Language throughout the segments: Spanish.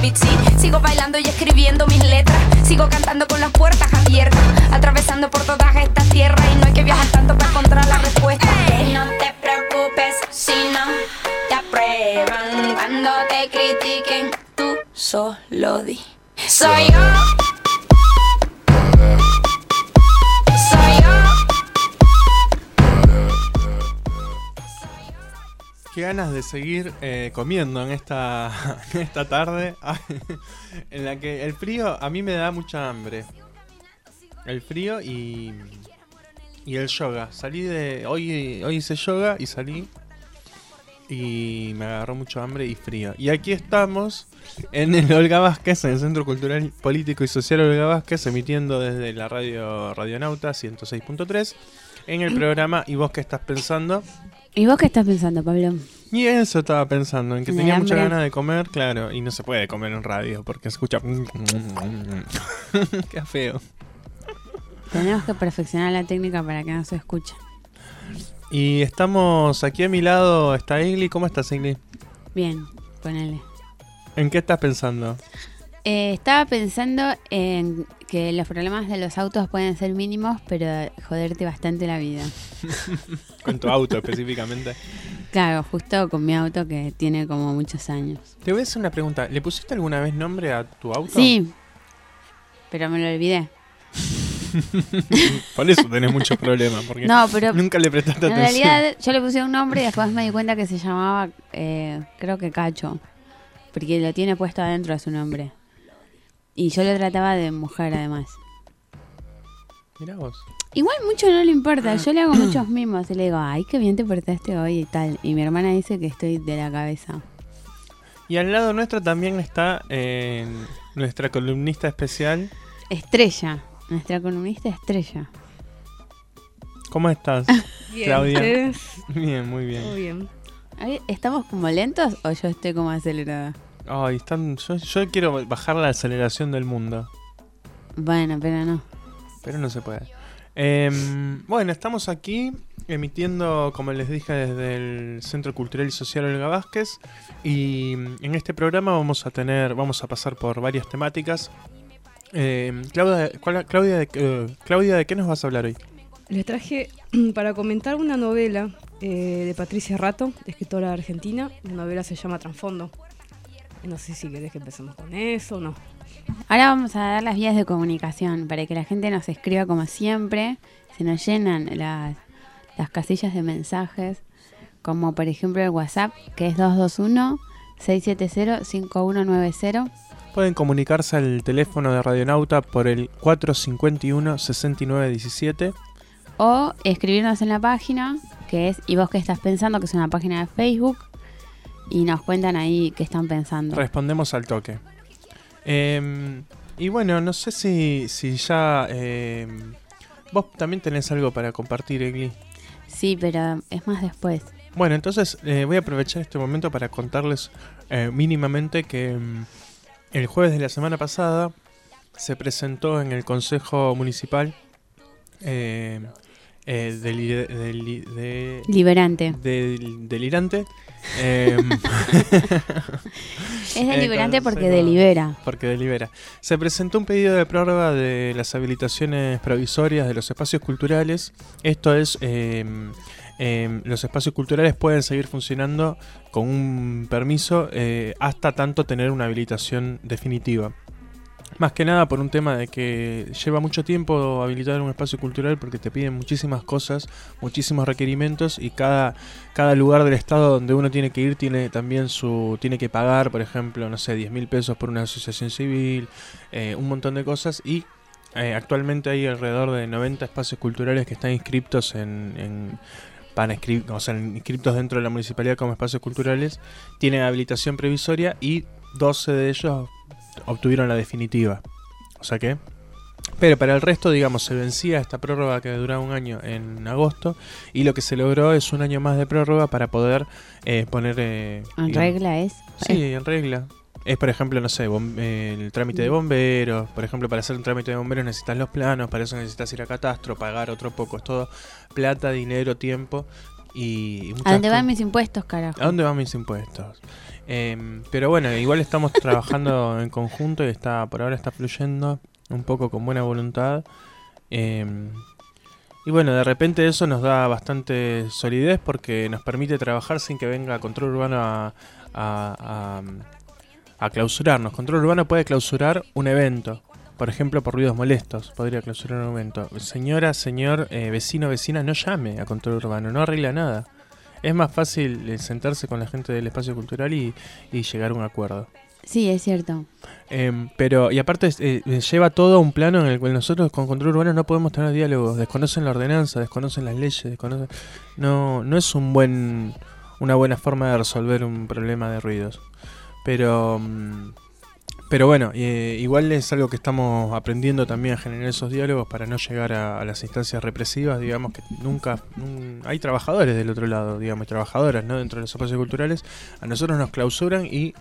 beat, sí. Sigo bailando y escribiendo mis letras. Sigo cantando con las puertas abiertas, atravesando por todas estas tierras. Y no hay que viajar tanto para encontrar la respuesta. No te preocupes si no te aprueban. Cuando te critiquen, tú solo di: soy yo. Qué ganas de seguir comiendo en esta tarde en la que el frío a mí me da mucha hambre. El frío y el yoga. Hoy hice yoga y salí y me agarró mucho hambre y frío. Y aquí estamos en el Olga Vázquez, en el Centro Cultural, Político y Social Olga Vázquez, emitiendo desde la radio Radionauta 106.3 en el programa ¿Y vos qué estás pensando? ¿Y vos qué estás pensando, Pablo? Y eso estaba pensando, en que ¿En tenía el mucha hambre? ganas de comer, claro, y no se puede comer en radio porque se escucha... Qué feo. Tenemos que perfeccionar la técnica para que no se escuche. Y estamos aquí a mi lado, está Igli. ¿Cómo estás, Igli? Bien, ponele. ¿En qué estás pensando? Estaba pensando en que los problemas de los autos pueden ser mínimos, pero joderte bastante la vida. Con tu auto específicamente. Claro, justo con mi auto que tiene como muchos años. Te voy a hacer una pregunta. ¿Le pusiste alguna vez nombre a tu auto? Sí, pero me lo olvidé. Por eso tenés muchos problemas, porque No, pero nunca le prestaste en atención. realidad yo le puse un nombre y después me di cuenta que se llamaba, creo que Cacho, porque lo tiene puesto adentro de su nombre. Y yo lo trataba de mujer además. Mirá vos. Igual mucho no le importa, yo le hago muchos mimos y le digo, ay, qué bien te portaste hoy y tal. Y mi hermana dice que estoy de la cabeza. Y al lado nuestro también está nuestra columnista especial. Estrella, nuestra columnista estrella. ¿Cómo estás, Bien, Claudia? ¿ustedes? Bien, muy bien. Todo bien. Ay, ¿estamos como lentos o yo estoy como acelerada? Ay, yo quiero bajar la aceleración del mundo, Bueno, pero no. pero no se puede. Bueno, estamos aquí emitiendo, como les dije, desde el Centro Cultural y Social Olga Vázquez. Y en este programa vamos a pasar por varias temáticas. Claudia, ¿de qué nos vas a hablar hoy? Les traje para comentar una novela de Patricia Rato, escritora argentina. La novela se llama Trasfondo. No sé si querés que empecemos con eso o no. Ahora vamos a dar las vías de comunicación para que la gente nos escriba como siempre. Se nos llenan las casillas de mensajes, como por ejemplo el WhatsApp, que es 221-670-5190. Pueden comunicarse al teléfono de Radionauta por el 451-6917. O escribirnos en la página, que es ¿Y vos qué estás pensando?, que es una página de Facebook. Y nos cuentan ahí qué están pensando. Respondemos al toque. Y bueno, no sé si ya... vos también tenés algo para compartir, Egli. Sí, pero es más después. Bueno, entonces voy a aprovechar este momento para contarles mínimamente que el jueves de la semana pasada se presentó en el Consejo Municipal Liberante. delirante. Es deliberante porque Consejo- delibera. Porque delibera. Se presentó un pedido de prórroga de las habilitaciones provisorias de los espacios culturales. Esto es, los espacios culturales pueden seguir funcionando con un permiso hasta tanto tener una habilitación definitiva. Más que nada por un tema de que lleva mucho tiempo habilitar un espacio cultural porque te piden muchísimas cosas, muchísimos requerimientos y cada lugar del estado donde uno tiene que ir tiene también tiene que pagar, por ejemplo, no sé, 10.000 pesos por una asociación civil, un montón de cosas y actualmente hay alrededor de 90 espacios culturales que están inscriptos inscriptos dentro de la municipalidad como espacios culturales, tienen habilitación previsoria y 12 de ellos obtuvieron la definitiva. O sea que... Pero para el resto, digamos, se vencía esta prórroga que duraba un año en agosto y lo que se logró es un año más de prórroga para poder poner... ¿En digamos, regla es? Sí, en regla. Es, por ejemplo, no sé, el trámite de bomberos. Por ejemplo, para hacer un trámite de bomberos necesitas los planos, para eso necesitas ir a catastro, pagar otro poco. Es todo plata, dinero, tiempo y ¿A dónde van mis impuestos, carajo? ¿A dónde van mis impuestos? Pero bueno, igual estamos trabajando en conjunto y por ahora está fluyendo un poco con buena voluntad. Y bueno, de repente eso nos da bastante solidez porque nos permite trabajar sin que venga Control Urbano a clausurarnos. Control Urbano puede clausurar un evento. Por ejemplo, por ruidos molestos podría clausurar un evento. Señora, señor, vecino, vecina, no llame a Control Urbano, no arregla nada. Es más fácil sentarse con la gente del espacio cultural y llegar a un acuerdo. Sí, es cierto. Y aparte lleva todo a un plano en el cual nosotros con Control Urbano no podemos tener diálogos. Desconocen la ordenanza, desconocen las leyes, no es una buena forma de resolver un problema de ruidos. Pero bueno, igual es algo que estamos aprendiendo también a generar esos diálogos para no llegar a las instancias represivas. Digamos que nunca hay trabajadores del otro lado, digamos, y trabajadoras, ¿no? Dentro de los espacios culturales. A nosotros nos clausuran y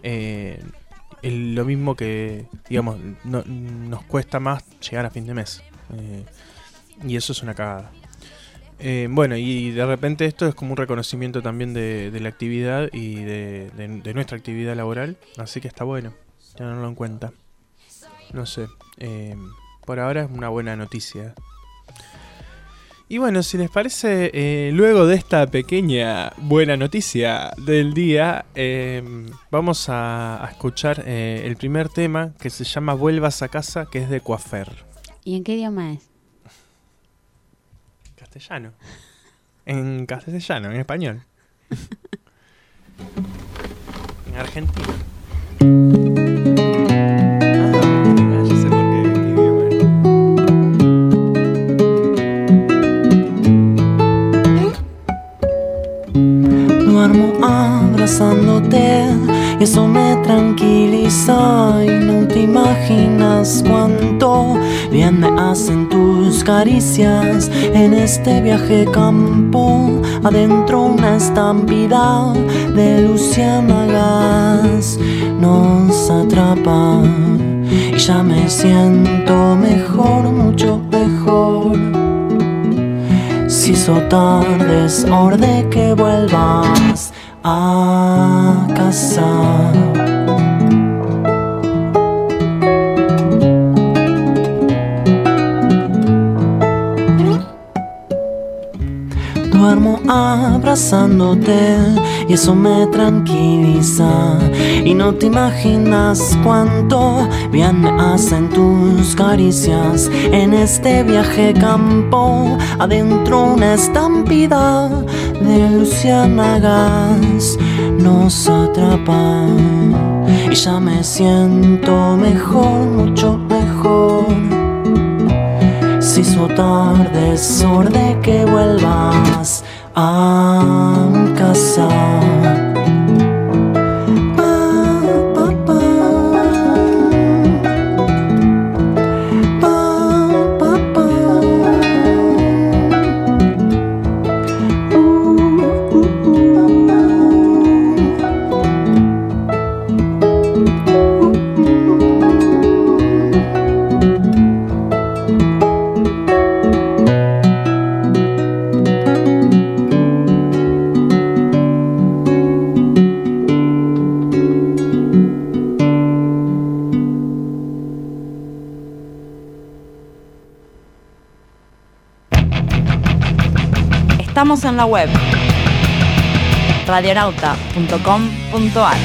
lo mismo que, digamos, nos cuesta más llegar a fin de mes. Y eso es una cagada. Bueno, y de repente esto es como un reconocimiento también de la actividad y de nuestra actividad laboral. Así que está bueno tenerlo en cuenta. No sé, por ahora es una buena noticia. Y bueno, si les parece, luego de esta pequeña buena noticia del día, vamos a escuchar el primer tema que se llama Vuelvas a casa, que es de Coafer. ¿Y en qué idioma es? Castellano. En castellano, en español. En argentino. Ya sé por qué idioma es. Duermo abrazándote y eso me tranquiliza y no te imaginas cuánto bien me hacen tus caricias en este viaje campo adentro una estampida de luciérnagas nos atrapa y ya me siento mejor, mucho mejor. Si hizo tarde es hora de que vuelvas a casa. Duermo abrazándote y eso me tranquiliza y no te imaginas cuánto bien me hacen tus caricias en este viaje campo adentro una estampida de luciérnagas nos atrapa y ya me siento mejor, mucho mejor. Si hizo tarde es hora de que vuelvas a casa. Estamos en la web radionauta.com.ar.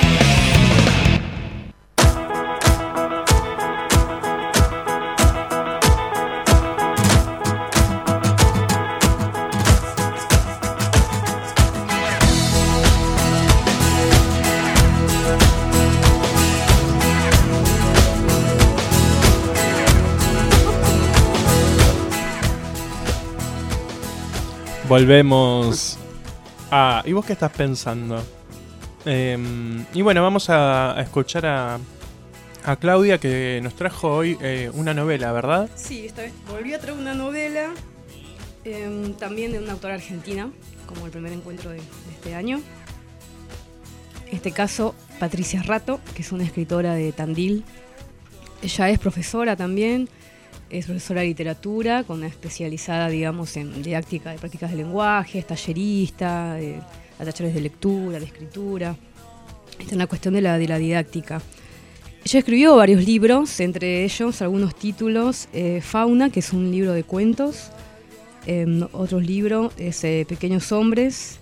Volvemos. ¿Y vos qué estás pensando? Y bueno, vamos a escuchar a Claudia que nos trajo hoy una novela, ¿verdad? Sí, esta vez volví a traer una novela, también de una autora argentina, como el primer encuentro de este año. En este caso, Patricia Rato, que es una escritora de Tandil. Ella es profesora también, es profesora de literatura, con una especializada, digamos, en didáctica de prácticas de lenguaje, es tallerista, da talleres de lectura, de escritura. Esta es una cuestión de la didáctica. Ella escribió varios libros, entre ellos algunos títulos. Fauna, que es un libro de cuentos. Otro libro es Pequeños Hombres,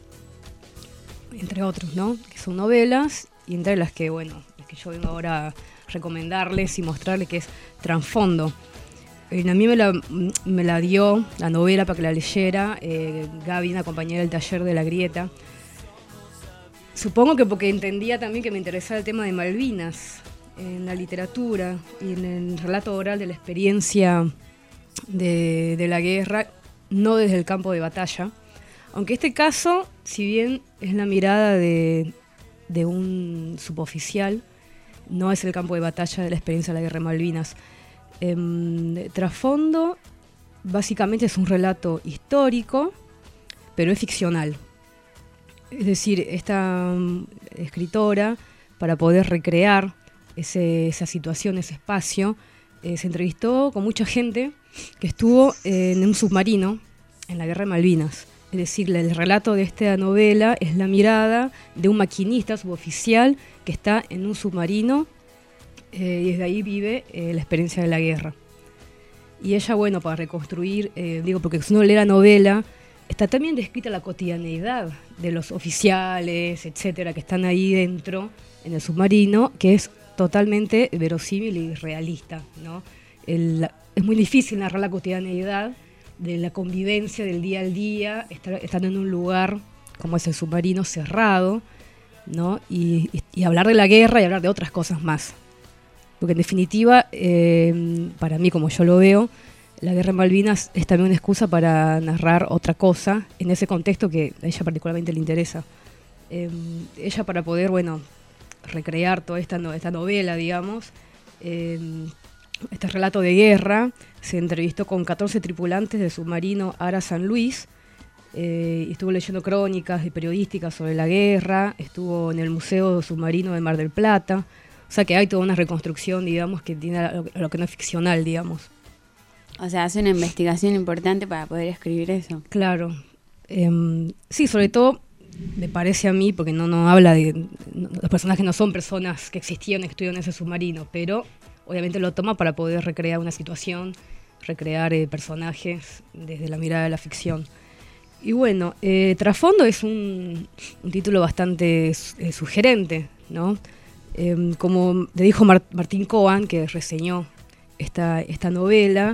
entre otros, ¿no? Que son novelas, y entre las que, bueno, las que yo vengo ahora a recomendarles y mostrarles, que es Trasfondo. A mí me la dio la novela para que la leyera Gaby, una compañera del taller de La Grieta. Supongo que porque entendía también que me interesaba el tema de Malvinas en la literatura y en el relato oral de la experiencia de la guerra, no desde el campo de batalla. Aunque este caso, si bien es la mirada de un suboficial, no es el campo de batalla de la experiencia de la guerra de Malvinas. Trasfondo básicamente es un relato histórico, pero es ficcional. Es decir, esta escritora, para poder recrear esa situación, ese espacio, se entrevistó con mucha gente que estuvo en un submarino en la guerra de Malvinas. Es decir, el relato de esta novela es la mirada de un maquinista suboficial que está en un submarino y desde ahí vive la experiencia de la guerra. Y ella, bueno, para reconstruir, porque si uno lee la novela, está también descrita la cotidianeidad de los oficiales, etcétera, que están ahí dentro, en el submarino, que es totalmente verosímil y realista, ¿no? Es muy difícil narrar la cotidianeidad de la convivencia del día al día, estando en un lugar como es el submarino cerrado, ¿no? Y hablar de la guerra y hablar de otras cosas más. Porque en definitiva, para mí, como yo lo veo, la guerra en Malvinas es también una excusa para narrar otra cosa en ese contexto que a ella particularmente le interesa. Ella, para poder, recrear toda esta novela, digamos, este relato de guerra, se entrevistó con 14 tripulantes del submarino Ara San Luis, y estuvo leyendo crónicas y periodísticas sobre la guerra, estuvo en el Museo Submarino de Mar del Plata. O sea que hay toda una reconstrucción, digamos, que tiene lo que no es ficcional, digamos. O sea, hace una investigación importante para poder escribir eso. Claro. Sí, sobre todo, me parece a mí, porque no habla de... los personajes no son personas que existían, que estuvieron en ese submarino, pero obviamente lo toma para poder recrear una situación, recrear personajes desde la mirada de la ficción. Y bueno, Trasfondo es un título bastante sugerente, ¿no? Como le dijo Martín Cohen, que reseñó esta novela,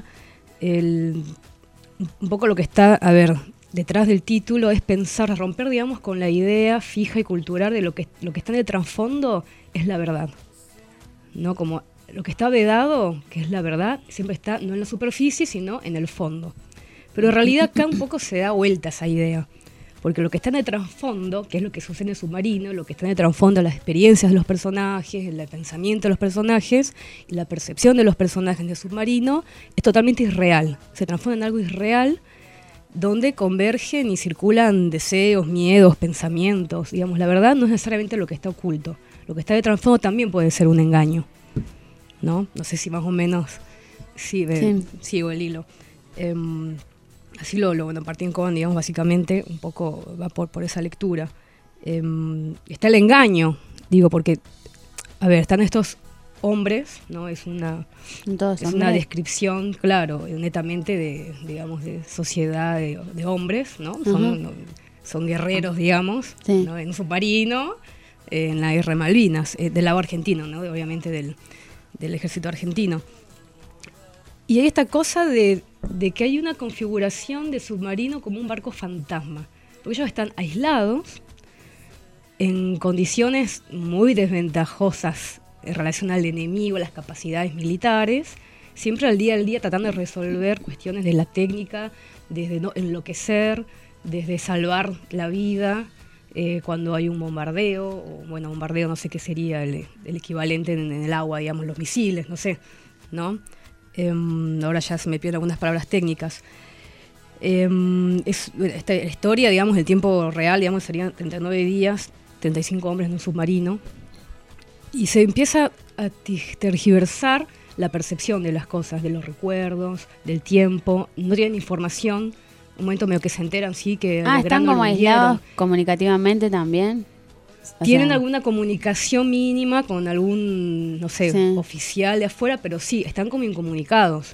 un poco lo que está, detrás del título es pensar, romper, digamos, con la idea fija y cultural de lo que está en el trasfondo es la verdad, ¿no? Como lo que está vedado, que es la verdad, siempre está no en la superficie, sino en el fondo. Pero en realidad acá un poco se da vuelta esa idea. Porque lo que está en el trasfondo, que es lo que sucede en el submarino, lo que está en el trasfondo, las experiencias de los personajes, el pensamiento de los personajes y la percepción de los personajes del submarino, es totalmente irreal. Se transforma en algo irreal donde convergen y circulan deseos, miedos, pensamientos. Digamos, la verdad no es necesariamente lo que está oculto. Lo que está en el trasfondo también puede ser un engaño, ¿no? No sé si más o menos sigo el hilo. Así Martín Cohen, digamos, básicamente un poco va por esa lectura. Está el engaño, digo, porque, están estos hombres, ¿no? Es una descripción, claro, netamente de sociedad de hombres, ¿no? Son guerreros, digamos, sí, ¿no? En un submarino, en la guerra de Malvinas, del lado argentino, ¿no? Obviamente del ejército argentino. Y hay esta cosa de que hay una configuración de submarino como un barco fantasma. Porque ellos están aislados en condiciones muy desventajosas en relación al enemigo, a las capacidades militares, siempre al día tratando de resolver cuestiones de la técnica, desde no enloquecer, desde salvar la vida cuando hay un bombardeo, bombardeo no sé qué sería el equivalente en el agua, digamos, los misiles, no sé, ¿no? Ahora ya se me pierden algunas palabras técnicas. Esta historia, digamos, el tiempo real, digamos, serían 39 días, 35 hombres en un submarino, y se empieza a tergiversar la percepción de las cosas, de los recuerdos, del tiempo, no tienen información. Un momento medio que se enteran, sí, que están como aislados comunicativamente también. Tienen alguna comunicación mínima con algún, no sé, oficial de afuera, pero sí, están como incomunicados.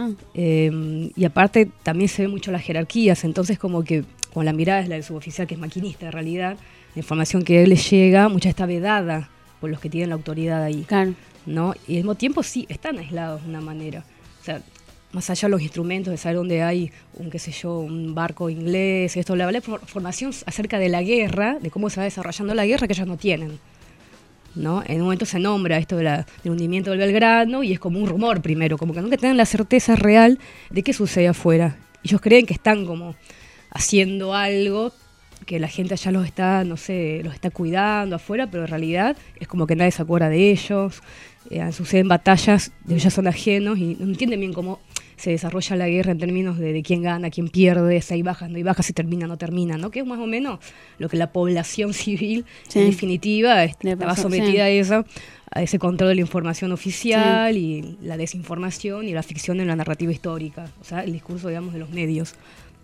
Y aparte también se ven mucho las jerarquías, entonces como que con la mirada es la del suboficial, que es maquinista en realidad, la información que a él le llega, mucha está vedada por los que tienen la autoridad ahí. Claro. ¿No? Y al mismo tiempo sí, están aislados de una manera. O sea, más allá de los instrumentos, de saber dónde hay un barco inglés, esto, la formación acerca de la guerra, de cómo se va desarrollando la guerra, que ellos no tienen. ¿No? En un momento se nombra esto del hundimiento del Belgrano y es como un rumor primero, como que nunca tienen la certeza real de qué sucede afuera. Ellos creen que están como haciendo algo, que la gente allá los está cuidando afuera, pero en realidad es como que nadie se acuerda de ellos. Suceden batallas de ellos son ajenos y no entienden bien cómo se desarrolla la guerra en términos de quién gana, quién pierde, si hay bajas, no hay bajas, si termina, no termina, ¿no? Que es más o menos lo que la población civil, en definitiva, estaba sometida a ese control de la información oficial y la desinformación y la ficción en la narrativa histórica, o sea, el discurso, digamos, de los medios.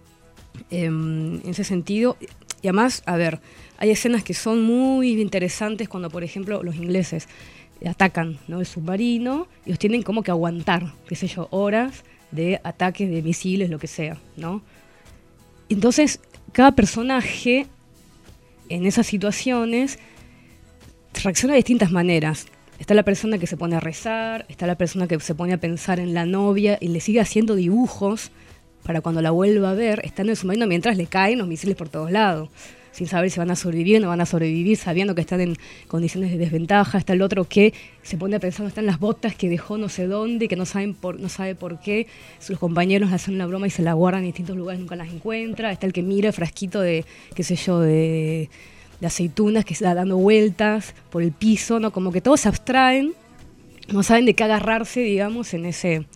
En ese sentido, y además, a ver, hay escenas que son muy interesantes cuando, por ejemplo, los ingleses atacan, ¿no?, el submarino y los tienen como que aguantar, qué sé yo, horas de ataques de misiles, lo que sea, ¿no? Entonces, cada personaje en esas situaciones reacciona de distintas maneras. Está la persona que se pone a rezar, está la persona que se pone a pensar en la novia y le sigue haciendo dibujos para cuando la vuelva a ver, está en el submarino mientras le caen los misiles por todos lados, sin saber si van a sobrevivir o no van a sobrevivir, sabiendo que están en condiciones de desventaja. Está el otro que se pone a pensar dónde están las botas que dejó no sé dónde, que no sabe por qué. Sus compañeros hacen una broma y se la guardan en distintos lugares, nunca las encuentra. Está el que mira el frasquito de, qué sé yo, de aceitunas que se da dando vueltas por el piso, ¿no? Como que todos se abstraen, no saben de qué agarrarse, digamos, en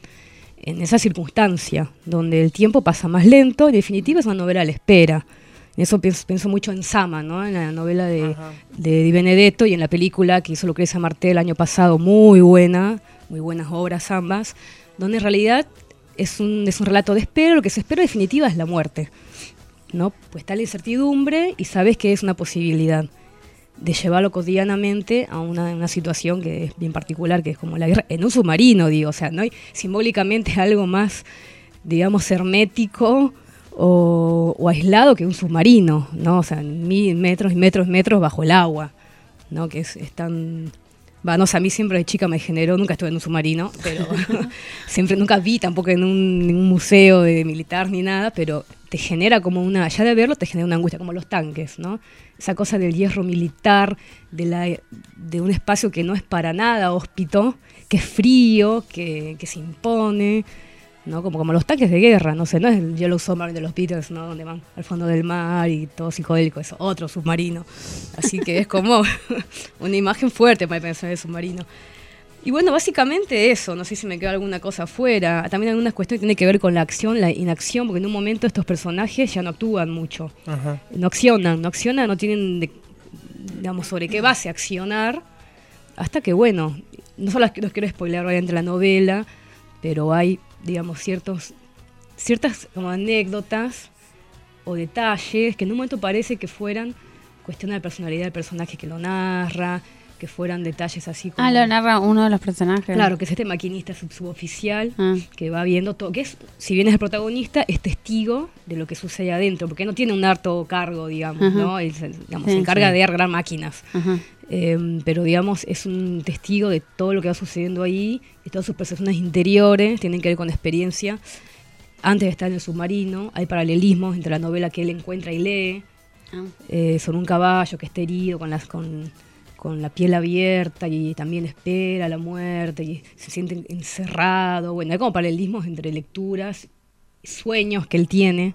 esa circunstancia, donde el tiempo pasa más lento. En definitiva es una novela a la espera. En eso pienso mucho en Sama, ¿no? En la novela de Di Benedetto y en la película que hizo Lucrecia Martel el año pasado, muy buenas obras ambas, donde en realidad es un relato de espera. Lo que se espera en definitiva es la muerte, ¿no? Pues está la incertidumbre y sabes que es una posibilidad de llevarlo cotidianamente a una situación que es bien particular, que es como la guerra en un submarino, digo. O sea, no hay simbólicamente algo más, digamos, hermético o aislado que un submarino, ¿no? O sea, 1000 metros y metros bajo el agua, ¿no? Que es tan... no sé, a mí siempre de chica me generó, nunca estuve en un submarino, pero nunca vi tampoco en ningún museo de militar ni nada, pero te genera como ya de verlo te genera una angustia, como los tanques, ¿no? Esa cosa del hierro militar, de un espacio que no es para nada hóspito, que es frío, que se impone, ¿no? Como los tanques de guerra, no sé, no es el Yellow Submarine de los Beatles, ¿no? Donde van al fondo del mar y todo psicodélico, es otro submarino. Así que es como una imagen fuerte para pensar en el submarino. Y bueno, básicamente eso, no sé si me queda alguna cosa afuera. También hay algunas cuestiones que tienen que ver con la acción, la inacción, porque en un momento estos personajes ya no actúan mucho. Ajá. No accionan, no tienen, digamos, sobre qué base accionar, hasta que, bueno, no solo los quiero spoiler obviamente la novela, pero hay, digamos, ciertas como anécdotas o detalles que en un momento parece que fueran cuestión de la personalidad del personaje que lo narra, que fueran detalles así como... lo narra uno de los personajes. Claro, que es este maquinista suboficial que va viendo todo, que es, si bien es el protagonista, es testigo de lo que sucede adentro, porque no tiene un alto cargo, digamos, ¿no? Él se encarga de arreglar máquinas. Pero, digamos, es un testigo de todo lo que va sucediendo ahí, y todas sus percepciones interiores tienen que ver con la experiencia. Antes de estar en el submarino, hay paralelismos entre la novela que él encuentra y lee, sobre un caballo que está herido con la piel abierta y también espera la muerte y se siente encerrado. Bueno, hay como paralelismos entre lecturas, sueños que él tiene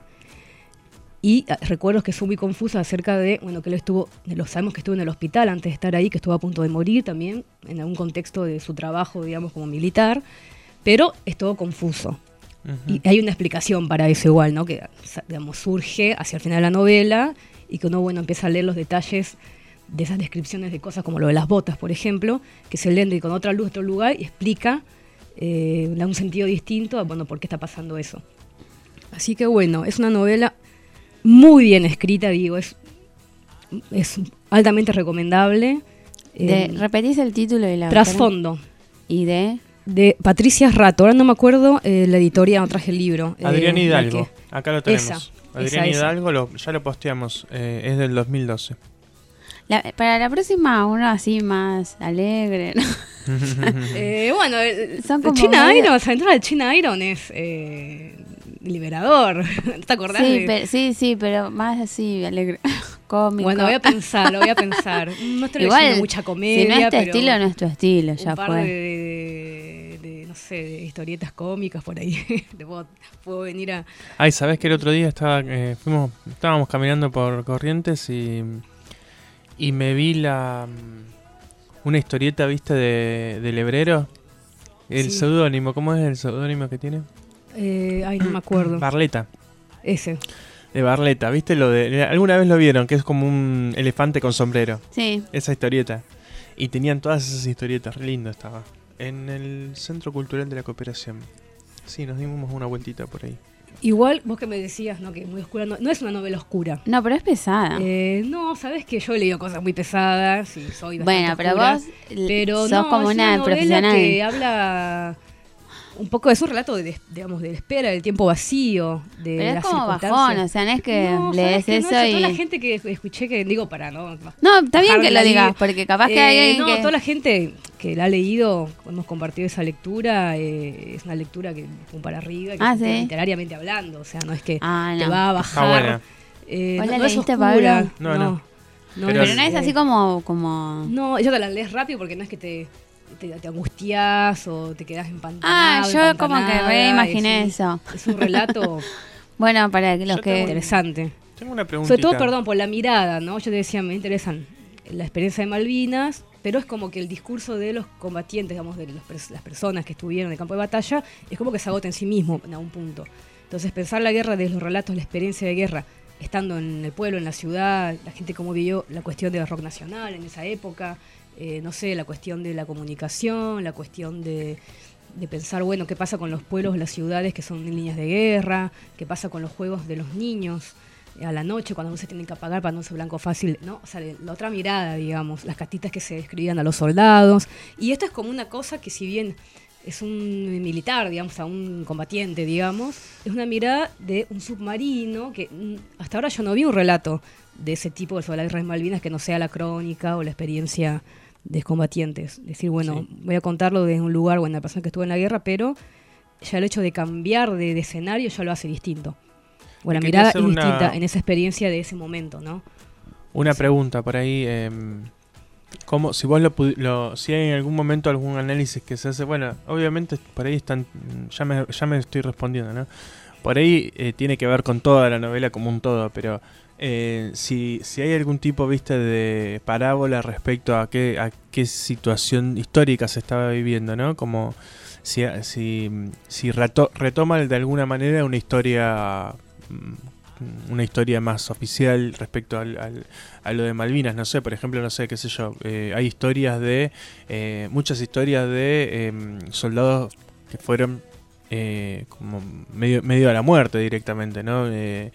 y recuerdos que son muy confusos acerca de, bueno, que él sabemos que estuvo en el hospital antes de estar ahí, que estuvo a punto de morir también, en algún contexto de su trabajo, digamos, como militar, pero es todo confuso. Y hay una explicación para eso igual, ¿no? Que, digamos, surge hacia el final de la novela y que uno, bueno, empieza a leer los detalles de esas descripciones de cosas como lo de las botas, por ejemplo, que se leen con otra luz, otro lugar, y explica da un sentido distinto a, bueno, por qué está pasando eso. Así que bueno, es una novela muy bien escrita, digo, es altamente recomendable. ¿Repetís el título y la Trasfondo. ¿Y de? De Patricia Rato, ahora no me acuerdo la editorial, no traje el libro. Adrián Hidalgo, acá lo tenemos. Esa, Adrián esa. Hidalgo, ya lo posteamos, es del 2012. Para la próxima, uno así más alegre, ¿no? Bueno, Son como China medio- Iron, la aventura de China Iron es liberador. ¿Te acordás? Sí, pero más así, alegre, cómico. Bueno, voy a pensar. No estoy Igual, leyendo mucha comedia, si no es tu pero estilo, no es tu estilo, un ya par fue. de, no sé, de historietas cómicas por ahí. puedo venir a... Ay, ¿sabés que el otro día estábamos caminando por Corrientes y me vi una historieta, ¿viste? Del Hebrero. El Sí. seudónimo, ¿cómo es el seudónimo que tiene? no me acuerdo. Barleta. Ese. De Barleta, ¿viste? ¿Alguna vez lo vieron? Que es como un elefante con sombrero. Sí. Esa historieta. Y tenían todas esas historietas, re lindo estaba. En el Centro Cultural de la Cooperación. Sí, nos dimos una vueltita por ahí. Igual, vos que me decías, ¿no? Que muy oscura, no es una novela oscura. No, pero es pesada. No, sabes que yo he leído cosas muy pesadas y soy bastante Bueno, pero oscura, vos pero sos no, como es una novela profesional. que habla un poco, es un relato digamos, de la espera, del tiempo vacío, de Pero es las como circunstancias. bajón, o sea, no es que No, lees ¿sabes qué? eso No, yo y... toda la gente que escuché que, digo, para no... No, está bien que bajarla lo ahí. digas, porque capaz que hay alguien No, que... toda la gente que la ha leído, hemos compartido esa lectura, es una lectura que fue para arriba, que Ah, es ¿sí? literariamente hablando, o sea, no es que Ah, te no. va a Está bajar. buena. ¿Vos la No es leíste, oscura, Pablo? No. Pero no es así como... No, ella te la lees rápido porque no es que te angustias o te quedas empantanado. yo como que reimaginé eso. Es un relato Bueno, para los Yo que... interesante. Tengo una preguntita. Sobre todo, perdón, por la mirada, ¿no? Yo te decía, me interesan la experiencia de Malvinas, pero es como que el discurso de los combatientes, digamos, de las personas que estuvieron en el campo de batalla, es como que se agota en sí mismo en algún punto. Entonces, pensar la guerra desde los relatos, la experiencia de guerra, estando en el pueblo, en la ciudad, la gente cómo vivió la cuestión del rock nacional en esa época, no sé, la cuestión de la comunicación, la cuestión de pensar, bueno, qué pasa con los pueblos, las ciudades que son líneas de guerra, qué pasa con los juegos de los niños a la noche cuando no se tienen que apagar para no ser blanco fácil, ¿no? O sea, la otra mirada, digamos, las cartitas que se escribían a los soldados. Y esto es como una cosa que, si bien es un militar, digamos, a un combatiente, digamos, es una mirada de un submarino que hasta ahora yo no vi un relato de ese tipo sobre las guerras de Malvinas que no sea la crónica o la experiencia de combatientes. Decir, bueno, Sí. voy a contarlo desde un lugar, bueno, una persona que estuvo en la guerra, pero ya el hecho de cambiar de escenario ya lo hace distinto. O la Quería mirada hacer es una- distinta en esa experiencia de ese momento, ¿no? Una pregunta por ahí. ¿Cómo, si vos si hay en algún momento algún análisis que se hace? Bueno, obviamente por ahí están. Ya me estoy respondiendo, ¿no? Por ahí tiene que ver con toda la novela como un todo, pero si hay algún tipo, viste, de parábola respecto a qué situación histórica se estaba viviendo, ¿no? Como si retoma de alguna manera una historia más oficial respecto a lo de Malvinas. No sé, por ejemplo, no sé, qué sé yo, hay historias muchas historias de soldados que fueron como medio a la muerte directamente, ¿no?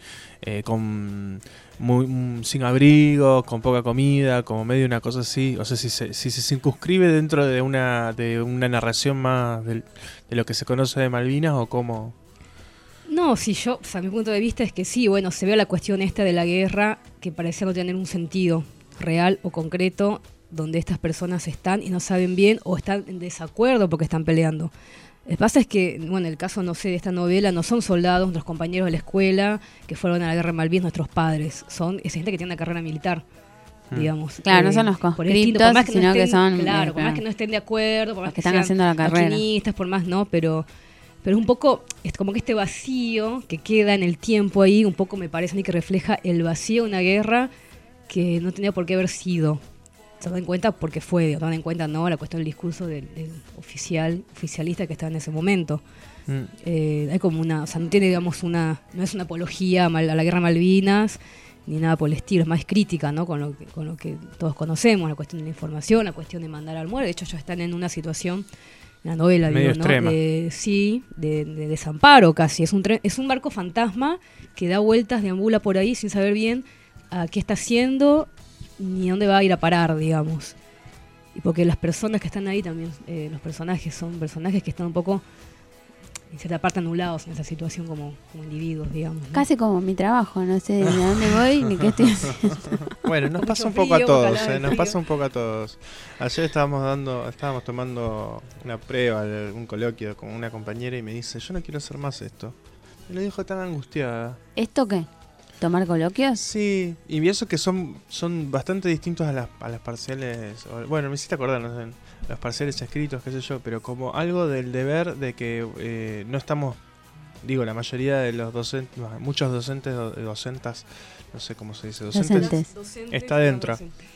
Sin abrigo, con poca comida, como medio una cosa así. O sea, si se circunscribe dentro de una narración más de lo que se conoce de Malvinas, o cómo. No, si yo, o sea, mi punto de vista es que sí, bueno, se ve la cuestión esta de la guerra que parecía no tener un sentido real o concreto, donde estas personas están y no saben bien o están en desacuerdo porque están peleando. Lo que pasa es que, bueno, el caso, no sé, de esta novela, no son soldados, nuestros compañeros de la escuela que fueron a la guerra de Malvinas, nuestros padres, son esa gente que tiene una carrera militar, digamos. Claro, no son los por distinto, conscriptos, sino que son... Claro, por más que no estén de acuerdo, por más los que que están sean haciendo la carrera. maquinistas, por más no, pero es un poco, es como que este vacío que queda en el tiempo ahí, un poco me parece a mí que refleja el vacío de una guerra que no tenía por qué haber sido. Se dan en cuenta porque fue, se dan en cuenta, ¿no? La cuestión del discurso del oficialista que estaba en ese momento. Hay como una, o sea, no tiene, digamos, no es una apología a la guerra de Malvinas, ni nada por el estilo, es más crítica, ¿no? Con lo que todos conocemos, la cuestión de la información, la cuestión de mandar al muerto. De hecho, ya están en una situación la novela, Medio digo, ¿no? extrema. Sí, de desamparo casi. Es un barco fantasma que da vueltas, deambula por ahí sin saber bien a qué está haciendo ni a dónde va a ir a parar, digamos. Y porque las personas que están ahí también, los personajes son personajes que están un poco, en cierta parte, anulados en esa situación como individuos, digamos, ¿no? Casi como mi trabajo, no sé ni a dónde voy ni qué estoy haciendo. Bueno, nos pasa un Mucho poco a frío, todos, calor, nos frío. pasa un poco a todos. Ayer estábamos tomando una prueba, un coloquio con una compañera y me dice, yo no quiero hacer más esto. Y lo dijo tan angustiada. ¿Esto qué? ¿Tomar coloquios? Sí, y eso que son bastante distintos a las parciales. Bueno, me hiciste acordar, no sé, los parciales escritos, qué sé yo, pero como algo del deber de que no estamos, digo, la mayoría de los docentes, muchos docentes, docentas, no sé cómo se dice, Docentes. está dentro.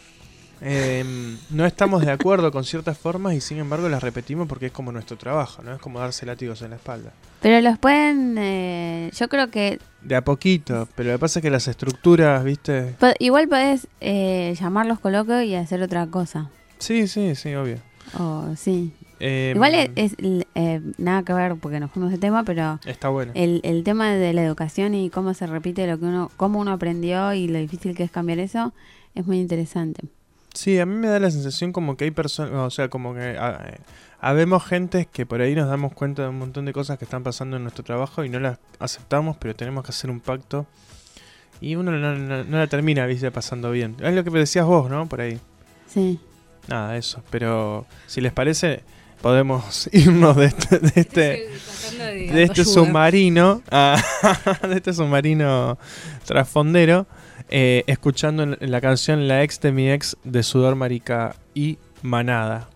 No estamos de acuerdo con ciertas formas y sin embargo las repetimos porque es como nuestro trabajo, ¿no? Es como darse látigos en la espalda. Pero los pueden, yo creo que De a poquito, pero lo que pasa es que las estructuras, ¿viste? igual podés llamarlos coloquios y hacer otra cosa. Sí, obvio. O sí. Eh, Igual es nada que ver porque nos fuimos de tema, pero Está bueno. el tema de la educación y cómo se repite cómo uno aprendió y lo difícil que es cambiar eso es muy interesante. Sí, a mí me da la sensación como que hay personas, o sea, como que habemos gente que por ahí nos damos cuenta de un montón de cosas que están pasando en nuestro trabajo y no las aceptamos, pero tenemos que hacer un pacto y uno no la termina, ¿viste? Pasando bien. Es lo que me decías vos, ¿no? Por ahí. Sí. Nada, eso. Pero si les parece, podemos irnos de este submarino, de este submarino trasfondero, escuchando la canción La ex de mi ex de Sudor Marica y Manada.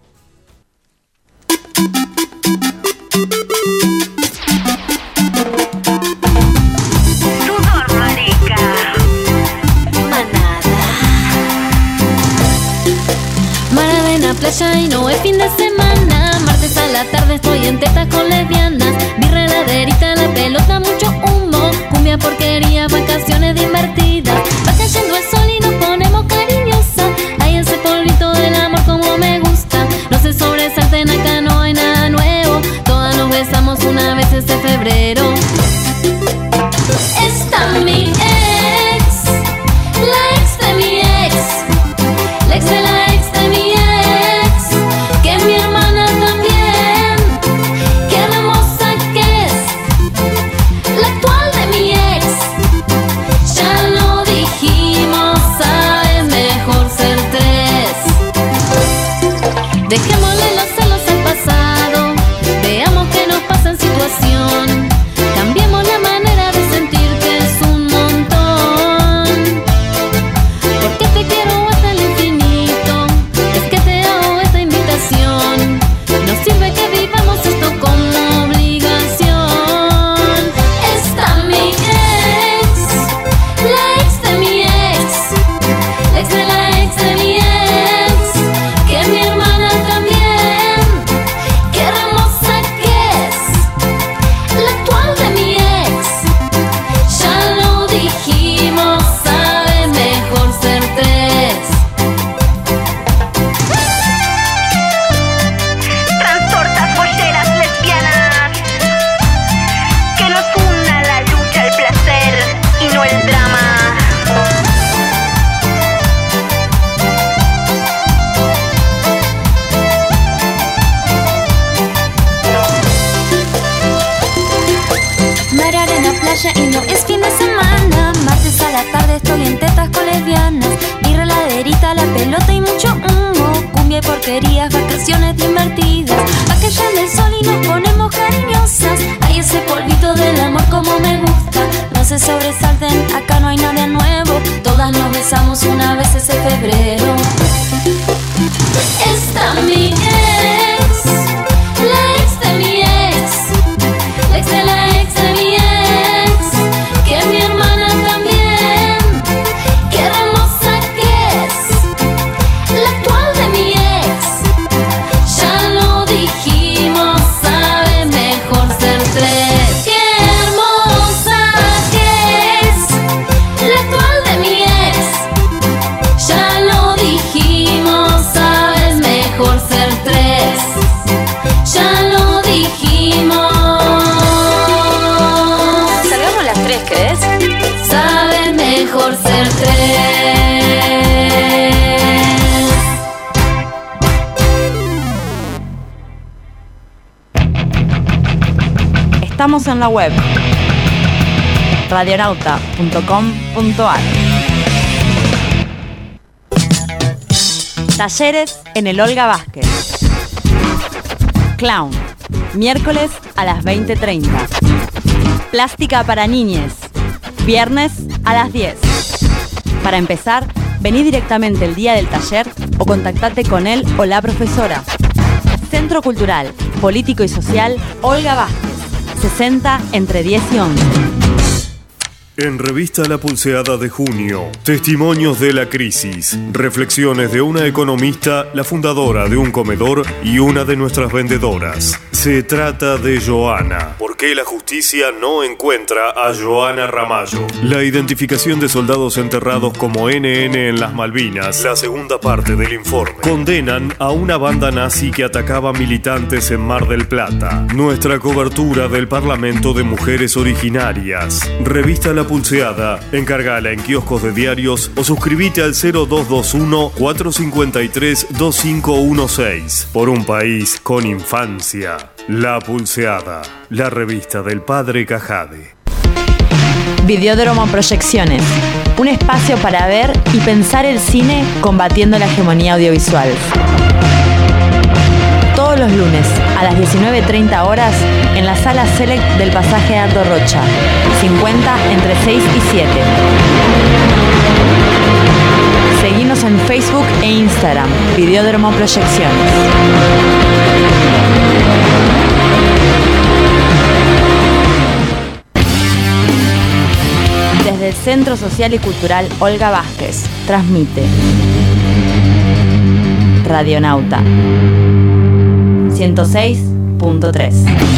Sudor marica. Manada. Mar, arena, playa y no es fin de semana. Martes a la tarde estoy en tetas con lesbianas. Birra, heladerita, la pelota, mucho humo. Cumbia, porquería, vacaciones divertidas. Va cayendo el sol y nos ponemos cariñosas. Hay ese polvito del amor como me gusta. No se sobresalten, acá no hay nada nuevo. Todas nos besamos una vez este febrero. Está mi ex, la ex de mi ex, la ex de la ex de mi ex, que es mi hermana también. Qué hermosa que es, la actual de mi ex. Ya lo dijimos, sabes, mejor ser tres. Dejémosle los celos al pasado, veamos qué nos pasa en situación. Cambiemos la manera de sentir que es un montón. Porque te quiero hasta el infinito, es que te hago esta invitación. No sirve que vivamos esto como obligación. Está mi ex, la ex de mi ex, la ex de la ex de mi ex, que es mi hermana también. Qué hermosa que es, la actual de mi ex. Ya lo dijimos, sabe mejor ser tres. Transportas polleras lesbianas, que nos una la lucha, el placer y no el drama. Mar, arena, playa y no es fin de semana. Martes a la tarde estoy en tetas con lesbianas. Birra, heladerita, la pelota y mucho humo. Cumbia y porquerías, vacaciones divertidas. Va cayendo el sol y nos ponemos cariñosas. Hay ese polvito del amor como me gusta. No se sobresalten, acá no hay nada nuevo. Todas nos besamos una vez ese febrero. Está mi ex, la ex de mi ex, la ex de la ex de mi ex, que es mi hermana también. Qué hermosa que es, la actual de mi ex. Ya lo dijimos, sabe mejor ser tres. Qué hermosa que es, la actual de mi ex. Ya lo dijimos, sabes mejor ser tres. Ya Estamos en la web radionauta.com.ar. Talleres en el Olga Vázquez. Clown, miércoles a las 20:30. Plástica para niñes, viernes a las 10. Para empezar, vení directamente el día del taller o contactate con él o la profesora. Centro Cultural, Político y Social Olga Vázquez, 60 entre 10 y 11. En Revista La Pulseada de junio, testimonios de la crisis, reflexiones de una economista, la fundadora de un comedor y una de nuestras vendedoras. Se trata de Joana. ¿Por qué la justicia no encuentra a Joana Ramallo? La identificación de soldados enterrados como NN en las Malvinas, la segunda parte del informe. Condenan a una banda nazi que atacaba militantes en Mar del Plata. Nuestra cobertura del Parlamento de Mujeres Originarias. Revista La Pulseada, encargala en kioscos de diarios o suscríbete al 0221-453-2516. Por un país con infancia. La Pulseada, la revista del padre Cajade. Videódromo Proyecciones, un espacio para ver y pensar el cine combatiendo la hegemonía audiovisual. Todos los lunes a las 19:30 horas en la sala Select del pasaje Ardo Rocha, 50 entre 6 y 7. Seguinos en Facebook e Instagram, Videódromo Proyecciones. Desde el Centro Social y Cultural Olga Vázquez, transmite Radionauta 106.3.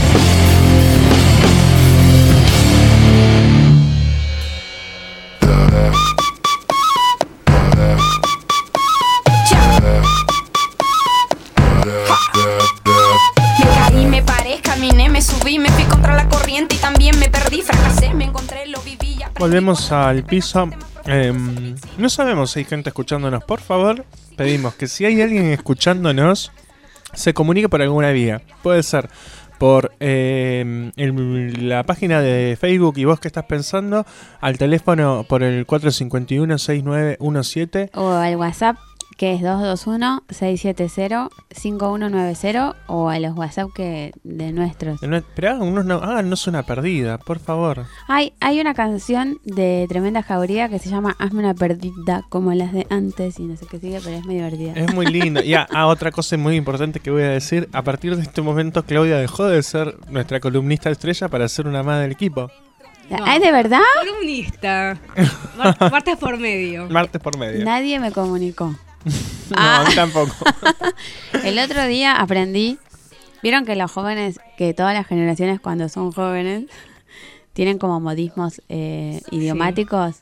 Me caí, me paré, caminé, me subí, me fui contra la corriente y también me perdí, fracasé, me encontré, lo viví. Volvemos al piso. No sabemos si hay gente escuchándonos. Por favor, pedimos que si hay alguien escuchándonos, se comunique por alguna vía. Puede ser por la página de Facebook y vos que estás pensando, al teléfono por el 451-6917 O al WhatsApp, que es 221-670-5190, o a los WhatsApp que de nuestros. Pero háganos una perdida, por favor. Hay una canción de Tremenda Jauría que se llama Hazme una perdida como las de antes y no sé qué sigue, pero es muy divertida. Es muy linda. Y otra cosa muy importante que voy a decir: a partir de este momento Claudia dejó de ser nuestra columnista estrella para ser una más del equipo. No. ¿Ay, de verdad? Columnista. Martes por medio. Martes por medio. Nadie me comunicó. No, a mí tampoco. El otro día aprendí. Vieron que los jóvenes, que todas las generaciones cuando son jóvenes tienen como modismos idiomáticos.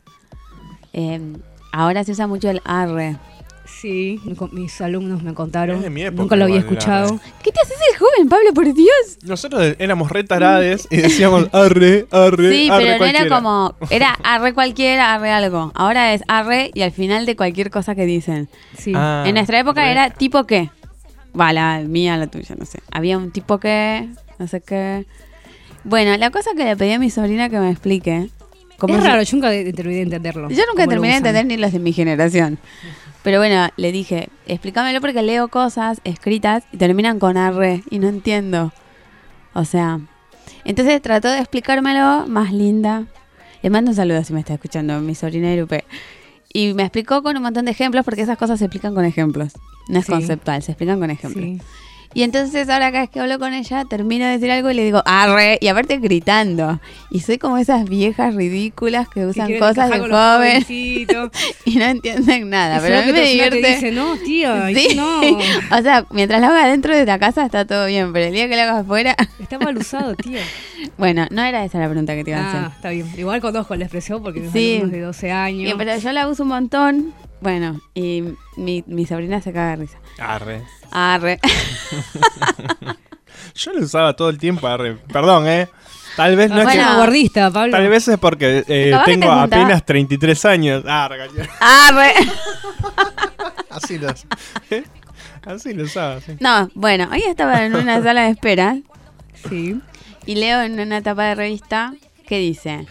Ahora se usa mucho el arre. Sí, mis alumnos me contaron. Es de mi época, Nunca lo había igual, escuchado. ¿Qué te haces el joven, Pablo, por Dios? Nosotros éramos re tarades y decíamos arre, arre, Sí, arre pero no cualquiera. era como... Era arre cualquiera, arre algo. Ahora es arre y al final de cualquier cosa que dicen. Sí. En nuestra época era tipo qué. Va, la mía, la tuya, no sé. Había un tipo qué, no sé qué. Bueno, la cosa que le pedí a mi sobrina que me explique. Es raro, yo nunca terminé de entenderlo. Yo nunca cómo lo terminé de usan. entender ni los de mi generación. Pero bueno, le dije, explícamelo porque leo cosas escritas y terminan con arre y no entiendo. O sea, entonces trató de explicármelo más linda. Le mando un saludo si me está escuchando, mi sobrina Irupe. Y me explicó con un montón de ejemplos porque esas cosas se explican con ejemplos. No es Sí. conceptual, se explican con ejemplos. Sí. Y entonces ahora cada vez que hablo con ella termino de decir algo y le digo arre, y aparte gritando. Y soy como esas viejas ridículas que usan quieren cosas de encajar con los joven jovencitos. y no entienden nada. Y Pero a mí solo que me tu persona te divierte. dice, no, tía, Sí. no. O sea, mientras lo haga dentro de la casa está todo bien, pero el día que lo hagas afuera... Está mal usado, tía. Bueno, no era esa la pregunta que te iba a hacer. Está bien. Igual conozco la expresión porque mis Sí. alumnos de 12 años. Pero yo la uso un montón. Bueno, y mi sobrina se caga de risa. Arre. Arre. Yo lo usaba todo el tiempo, arre. Perdón, Tal vez no Bueno. es Bueno, que... gordista, Pablo. Tal vez es porque Capaz que tengo te juntaba- apenas 33 años. Arre. Arre. Así Así lo usaba, sí. No, bueno, hoy estaba en una sala de espera Sí. Y leo en una tapa de revista que dice: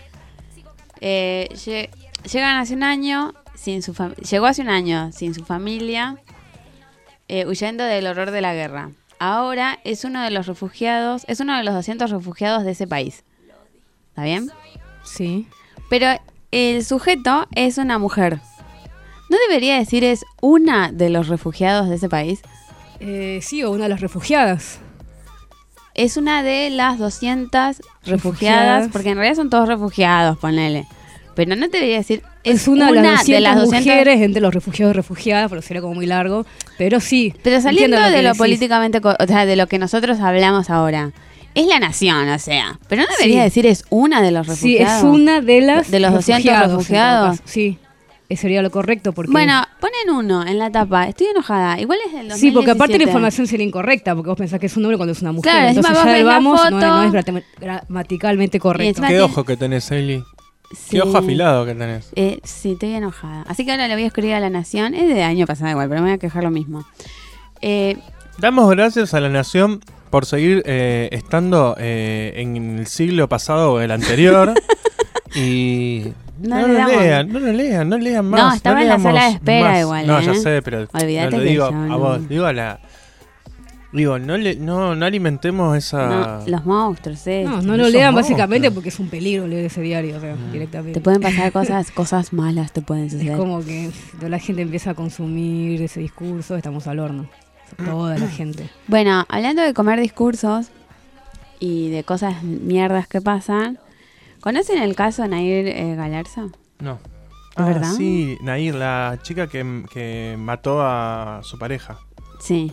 llegan hace un año llegó hace un año sin su familia, huyendo del horror de la guerra. Ahora es uno de los 200 refugiados de ese país. ¿Está bien? Sí. Pero el sujeto es una mujer. ¿No debería decir es una de los refugiados de ese país? Sí, o una de las refugiadas. Es una de las 200 refugiadas, porque en realidad son todos refugiados, ponele. Pero no te debería decir... Es una de las 200 mujeres entre los refugiados y refugiadas, pero sería como muy largo. Pero sí. Pero saliendo de lo decís. políticamente... O sea, de lo que nosotros hablamos ahora. Es la nación, o sea. Pero no debería decir es una de los refugiados. Sí, es una de las... De los 200 refugiados. Sí. Eso sería lo correcto porque... Bueno, ponen uno en la tapa. Estoy enojada. Igual es del 2017. Sí, porque aparte la información sería incorrecta, porque vos pensás que es un hombre cuando es una mujer. Claro, entonces encima ya vos ves la vamos, foto. no es gramaticalmente correcto. Qué ojo que tenés, Eli. Sí. Qué ojo afilado que tenés. Sí, estoy enojada. Así que ahora le voy a escribir a La Nación. Es de año pasado igual, pero me voy a quejar lo mismo. Damos gracias a La Nación por seguir estando en el siglo pasado o el anterior. Y... No lo lean más. No, estaba en la sala de espera más. igual. No, ya sé, pero olvídate no lo que digo yo a no. vos. Digo, no alimentemos esa... No, los monstruos, No lo lean básicamente porque es un peligro leer ese diario, o sea, directamente. Te pueden pasar cosas malas, te pueden suceder. Es como que la gente empieza a consumir ese discurso, estamos al horno. Toda la gente. Bueno, hablando de comer discursos y de cosas mierdas que pasan, ¿conocen el caso de Nair Galarza? No. ¿Verdad? Sí, Nair, la chica que mató a su pareja. Sí.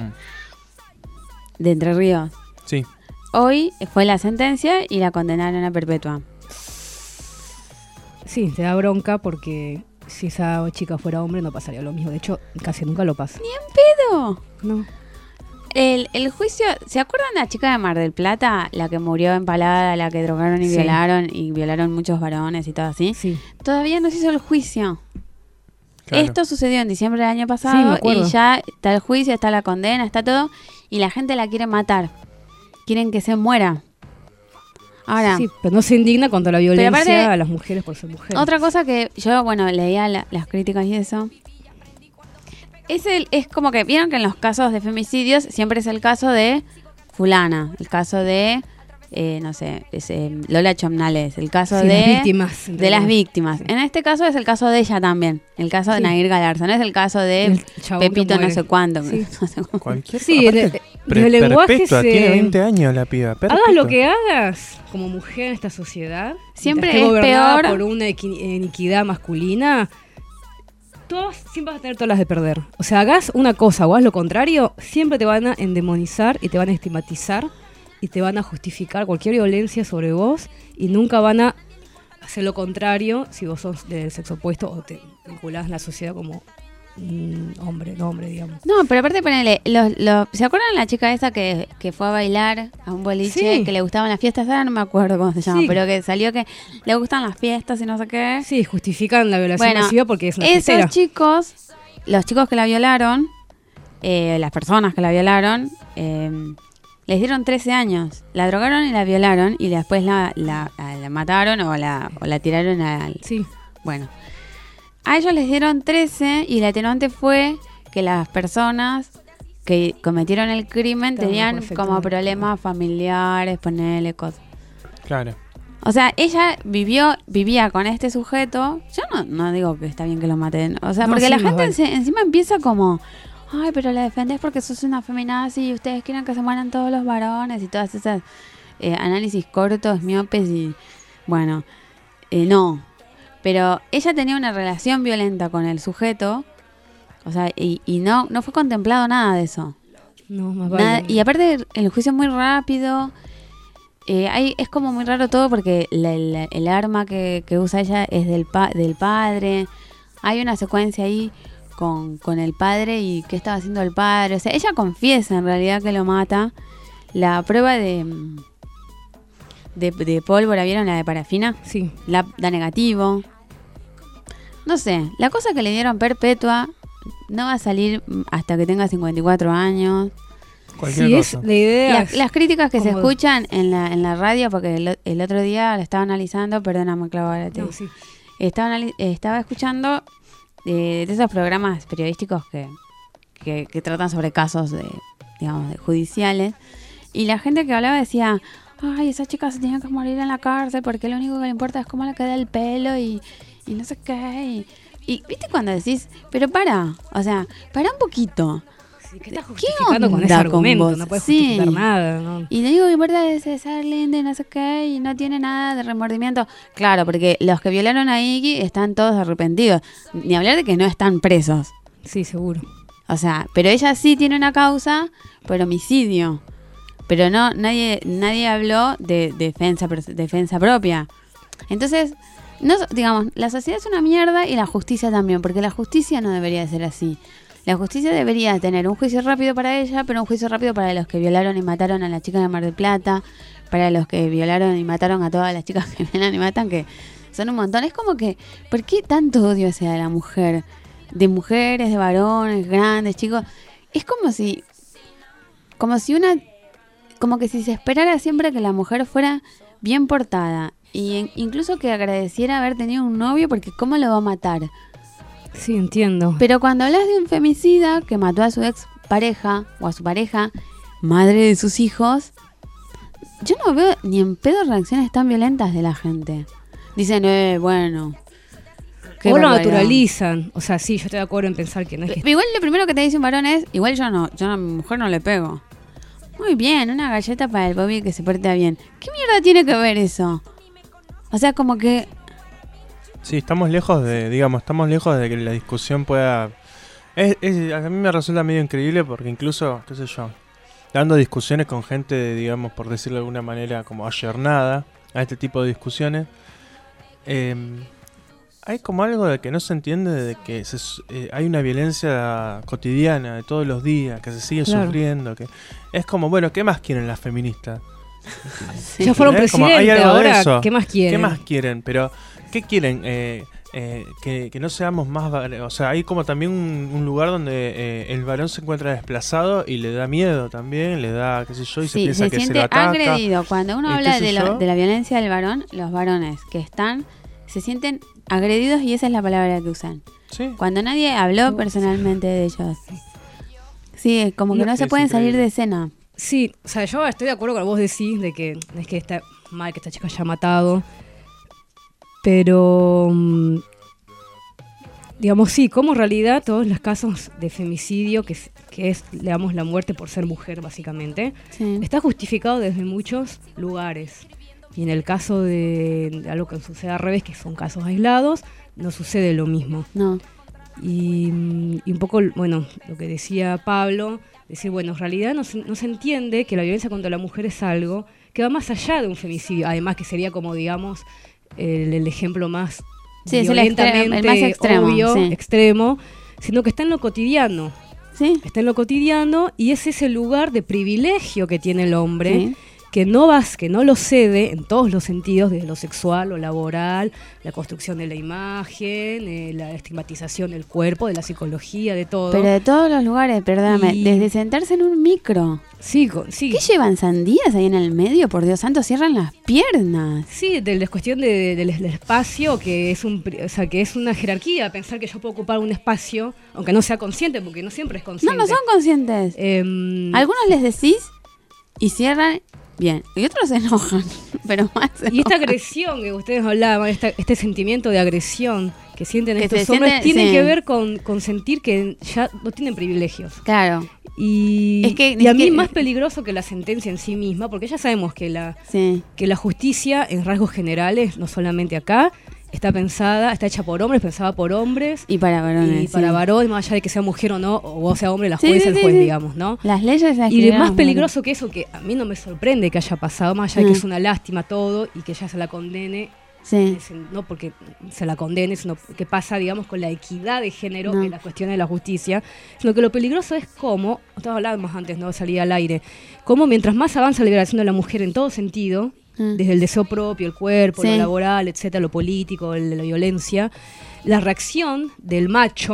De Entre Ríos. Sí. Hoy fue la sentencia y la condenaron a perpetua. Sí, te da bronca porque si esa chica fuera hombre no pasaría lo mismo. De hecho, casi nunca lo pasa. ¡Ni en pedo! No. El juicio, ¿se acuerdan de la chica de Mar del Plata? La que murió empalada, la que drogaron y violaron muchos varones y todo así. Sí. Todavía no se hizo el juicio. Claro. Esto sucedió en diciembre del año Sí, pasado me acuerdo. y ya está el juicio, está la condena, está todo. Y la gente la quiere matar. Quieren que se muera. Ahora, Sí, pero no se indigna contra la violencia aparte, a las mujeres por ser mujeres. otra cosa que yo, leía las críticas y eso. Es como que, vieron que en los casos de femicidios siempre es el caso de fulana, el caso de, Lola Chomnales, el caso Sí, de las víctimas. de las víctimas. En este caso es el caso de ella también, el caso de Sí. Nair Galarza, no es el caso de El chabón que Pepito no muere. sé cuánto. Sí. No sé cómo. Cualquier Sí, aparte, el lenguaje perpetua, se- tiene 20 años la piba. Hagas perpetua. lo que hagas como mujer en esta sociedad, Siempre mientras esté es gobernada peor. por una iniquidad masculina, siempre vas a tener todas las de perder. O sea, hagas una cosa o hagas lo contrario, siempre te van a endemonizar y te van a estigmatizar y te van a justificar cualquier violencia sobre vos y nunca van a hacer lo contrario si vos sos del sexo opuesto o te vinculás en la sociedad como hombre, digamos. No, pero aparte ponele, ¿se acuerdan la chica esa que fue a bailar a un boliche, Sí. que le gustaban las fiestas? Ahora no me acuerdo cómo se llama, Sí. pero que salió que le gustan las fiestas y no sé qué. Sí, justifican la violación Bueno, masiva porque es una esos fiestera. chicos, los chicos que la violaron, las personas que la violaron, les dieron 13 años. La drogaron y la violaron y después la mataron o la tiraron al... Sí. Bueno, a ellos les dieron 13 y el atenuante fue que las personas que cometieron el crimen Estaban tenían bajo efecto como de- problemas familiares, ponerle cosas. Claro. O sea, ella vivía con este sujeto. Yo no digo que está bien que lo maten. O sea, No, porque sí, la más gente vale. encima empieza como... Ay, pero la defendés porque sos una feminazi y ustedes quieren que se mueran todos los varones y todas esas análisis cortos, miopes y... Bueno, no. Pero ella tenía una relación violenta con el sujeto. O sea, y no fue contemplado nada de eso. No, más Nada, vale. y aparte el juicio es muy rápido. Es como muy raro todo porque el arma que usa ella es del padre. Hay una secuencia ahí con el padre y qué estaba haciendo el padre. O sea, ella confiesa en realidad que lo mata. La prueba de pólvora, ¿vieron la de parafina? Sí. Da negativo. No sé, la cosa que le dieron perpetua no va a salir hasta que tenga 54 años. Cualquier Sí, cosa. es la idea. Las críticas que se como- escuchan en la radio, porque el otro día la estaba analizando, perdóname, Clau, ahora te No, digo. sí. Estaba escuchando de esos programas periodísticos que tratan sobre casos digamos, judiciales, y la gente que hablaba decía, ay, esa chica se tenía que morir en la cárcel porque lo único que le importa es cómo le queda el pelo y no sé qué. Y viste cuando decís, pero o sea, para un poquito. Sí, ¿qué estás ¿Qué justificando con ese onda con argumento? vos? No puedes Sí. justificar nada, ¿no? Y lo único que importa es ser linda y no sé qué, y no tiene nada de remordimiento. Claro, porque los que violaron a Iggy están todos arrepentidos. Ni hablar de que no están presos. Sí, seguro. O sea, pero ella sí tiene una causa por homicidio. Pero no, nadie habló de defensa propia. Entonces, no, digamos, la sociedad es una mierda y la justicia también, porque la justicia no debería ser así. La justicia debería tener un juicio rápido para ella, pero un juicio rápido para los que violaron y mataron a la chica de Mar del Plata, para los que violaron y mataron a todas las chicas que violan y matan, que son un montón. Es como que, ¿por qué tanto odio hacia la mujer? De mujeres, de varones, grandes, chicos. Es como si si se esperara siempre que la mujer fuera bien portada. Y incluso que agradeciera haber tenido un novio, porque ¿cómo lo va a matar? Sí, entiendo. Pero cuando hablas de un femicida que mató a su ex pareja o a su pareja, madre de sus hijos, yo no veo ni en pedo reacciones tan violentas de la gente. Dicen, bueno. qué O lo barbaridad. naturalizan. O sea, sí, yo estoy de acuerdo en pensar que no es que... Igual lo primero que te dice un varón es, igual yo a mi mujer no le pego. Muy bien, una galleta para el Bobby que se porta bien. ¿Qué mierda tiene que ver eso? O sea, como que... Sí, estamos lejos de que la discusión pueda... a mí me resulta medio increíble porque incluso, qué sé yo, dando discusiones con gente, digamos, por decirlo de alguna manera, como ayornada a este tipo de discusiones, hay como algo de que no se entiende, de que hay una violencia cotidiana de todos los días, que se sigue Claro. sufriendo, que es como, bueno, ¿qué más quieren las feministas? Ya fueron ¿Entendés? Como, presidentes, hay algo de ahora, eso. ¿qué más quieren? ¿Qué más quieren? Pero, ¿qué quieren? Que no seamos más... O sea, hay como también un lugar donde el varón se encuentra desplazado y le da miedo también, le da, qué sé yo, y se Sí, piensa se que se siente lo ataca. agredido. Cuando uno y habla qué sé de yo. la violencia del varón, los varones que se sienten agredidos, y esa es la palabra que usan. Sí. Cuando nadie habló personalmente de ellos. Sí, como que no se es pueden salir increíble. de escena. Sí, o sea, yo estoy de acuerdo con lo que vos decís de que es que está mal que esta chica haya matado. Pero, digamos, sí, como en realidad todos los casos de femicidio, que es, digamos, la muerte por ser mujer, básicamente, Sí. está justificado desde muchos lugares. Y en el caso de algo que sucede al revés, que son casos aislados, no sucede lo mismo. No. Y un poco, bueno, lo que decía Pablo, decir, bueno, en realidad no se entiende que la violencia contra la mujer es algo que va más allá de un femicidio, además que sería como, digamos, el ejemplo más Sí, es el violentamente más extremo, obvio, sí. extremo, sino que está en lo cotidiano. Sí. Está en lo cotidiano y es ese lugar de privilegio que tiene el hombre, Sí. que no lo cede en todos los sentidos, desde lo sexual, lo laboral, la construcción de la imagen, la estigmatización del cuerpo, de la psicología, de todo. Pero de todos los lugares, perdóname, Y- desde sentarse en un micro. Sí, sí. ¿Qué llevan, sandías ahí en el medio? Por Dios santo, cierran las piernas. Sí, de la cuestión del espacio, que es que es una jerarquía, pensar que yo puedo ocupar un espacio, aunque no sea consciente, porque no siempre es consciente. No son conscientes. Algunos les decís y cierran bien, y otros se enojan, pero más se Y esta enojan. agresión que ustedes hablaban, este sentimiento de agresión que sienten Que estos se hombres, siente- tiene sí. que ver con sentir que ya no tienen privilegios. Claro, Y, Es que- y a mí es que- es más peligroso que la sentencia en sí misma, porque ya sabemos que la justicia en rasgos generales, no solamente acá, está hecha por hombres, pensada por hombres. Y para varones. Y para sí. varones, más allá de que sea mujer o no, o vos sea hombre, la Sí, jueza, sí, el sí, juez, sí. digamos, ¿no? Las leyes las Y escribieron más los peligroso que eso, que a mí no me sorprende que haya pasado, más allá de que Mm. es una lástima todo y que ya se la condene, Sí. no porque se la condene, sino que pasa, digamos, con la equidad de género No. en las cuestiones de la justicia, sino que lo peligroso es cómo, nosotros hablábamos antes, no salía al aire, cómo mientras más avanza la liberación de la mujer en todo sentido, Mm. desde el deseo propio, el cuerpo, Sí. lo laboral, etcétera, lo político, la violencia, la reacción del macho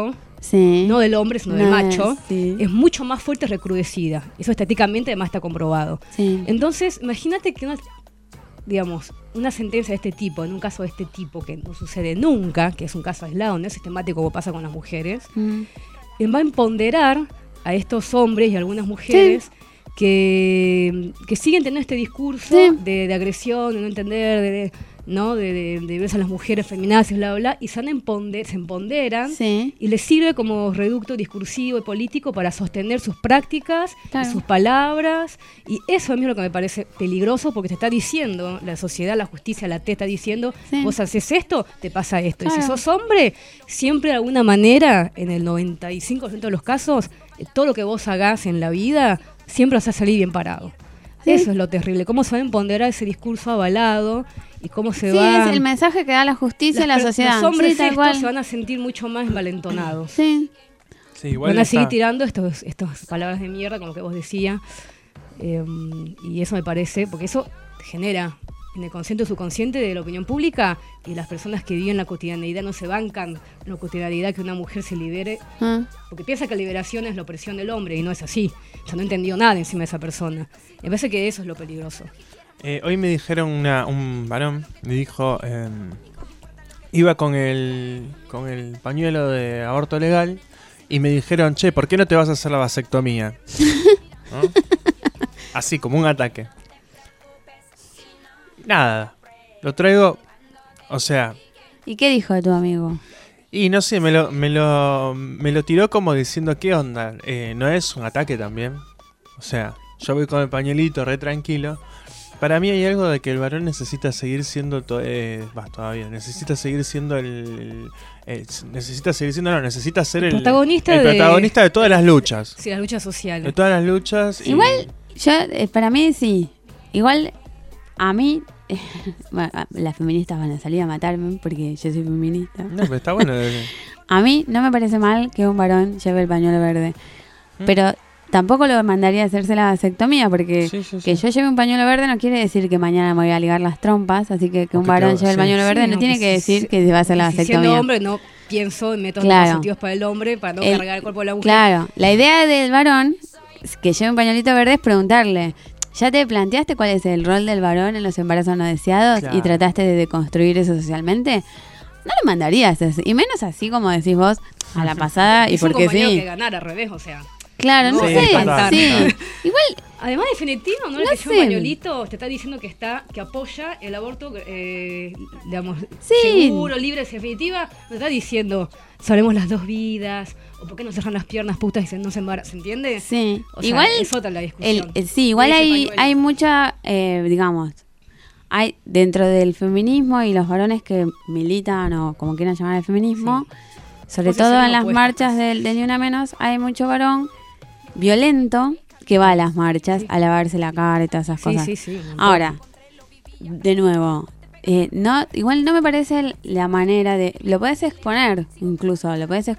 Sí. no del hombre, sino del No, macho, sí. es mucho más fuerte y recrudecida. Eso estéticamente además está comprobado. Sí. Entonces, imagínate que una sentencia de este tipo, en un caso de este tipo, que no sucede nunca, que es un caso aislado, no es sistemático como pasa con las mujeres, va a empoderar a estos hombres y a algunas mujeres que siguen teniendo este discurso de agresión, de no entender, de verse a las mujeres feminazis, bla, bla, bla, y se empoderan y les sirve como reducto discursivo y político para sostener sus prácticas y sus palabras. Y eso a mí es lo que me parece peligroso, porque te está diciendo la sociedad, la justicia, la te está diciendo, vos haces esto, te pasa esto. Y si sos hombre, siempre de alguna manera, en el 95% de los casos, todo lo que vos hagas en la vida, siempre vas a salir bien parado. Eso es lo terrible, cómo se va a empoderar ese discurso avalado y cómo se va... es el mensaje que da la justicia a la sociedad. Los hombres tal cual. se van a sentir mucho más envalentonados. Sí. Igual van a seguir tirando estas palabras de mierda, como que vos decías. Y eso me parece, porque eso genera en el consciente o subconsciente de la opinión pública, y las personas que viven la cotidianeidad no se bancan la cotidianeidad que una mujer se libere, porque piensa que la liberación es la opresión del hombre, y no es así. O sea, no entendió nada encima de esa persona. Me parece que eso es lo peligroso. Hoy me dijeron un varón, me dijo, iba con el pañuelo de aborto legal, y me dijeron, che, ¿por qué no te vas a hacer la vasectomía? ¿No? Así, como un ataque. Nada, lo traigo, o sea... ¿Y qué dijo tu amigo? Y no sé, me lo tiró como diciendo, ¿qué onda? ¿No es un ataque también? O sea, yo voy con el pañuelito re tranquilo. Para mí hay algo de que el varón necesita seguir siendo necesita seguir siendo necesita ser el protagonista de todas las luchas. Sí, las luchas sociales. De todas las luchas. Igual, para mí sí. Igual, a mí... bueno, las feministas van a salir a matarme porque yo soy feminista. No, pero está bueno. A mí no me parece mal que un varón lleve el pañuelo verde. Pero tampoco lo mandaría a hacerse la vasectomía, porque que yo lleve un pañuelo verde no quiere decir que mañana me voy a ligar las trompas. Así que un varón lleve el pañuelo verde no tiene que decir que se va a hacer la vasectomía. Siendo hombre, no pienso en métodos positivos para el hombre, para no cargar el cuerpo de la mujer. Claro, la idea del varón que lleve un pañuelito verde es preguntarle: ¿ya te planteaste cuál es el rol del varón en los embarazos no deseados y trataste de deconstruir eso socialmente? No lo mandarías así, y menos así como decís vos a la pasada y porque sí. Es un que ganar al revés, o sea. Claro, no sé. Sí. Igual. Además, definitivo, ¿no? El que lleva un pañuelito te está diciendo que apoya el aborto, digamos, seguro, libre, definitiva. Te está diciendo, salvemos las dos vidas, o por qué no cerran las piernas putas y no se embarazan, ¿se entiende? Sí. O sea, igual es otra la discusión. Sí, igual hay mucha, digamos, hay dentro del feminismo y los varones que militan o como quieran llamar el feminismo, sobre todo en las marchas del Ni Una Menos, hay mucho varón violento que va a las marchas a lavarse la cara y todas esas cosas. Sí. Ahora, de nuevo, igual no me parece la manera de... Lo puedes exponer, incluso,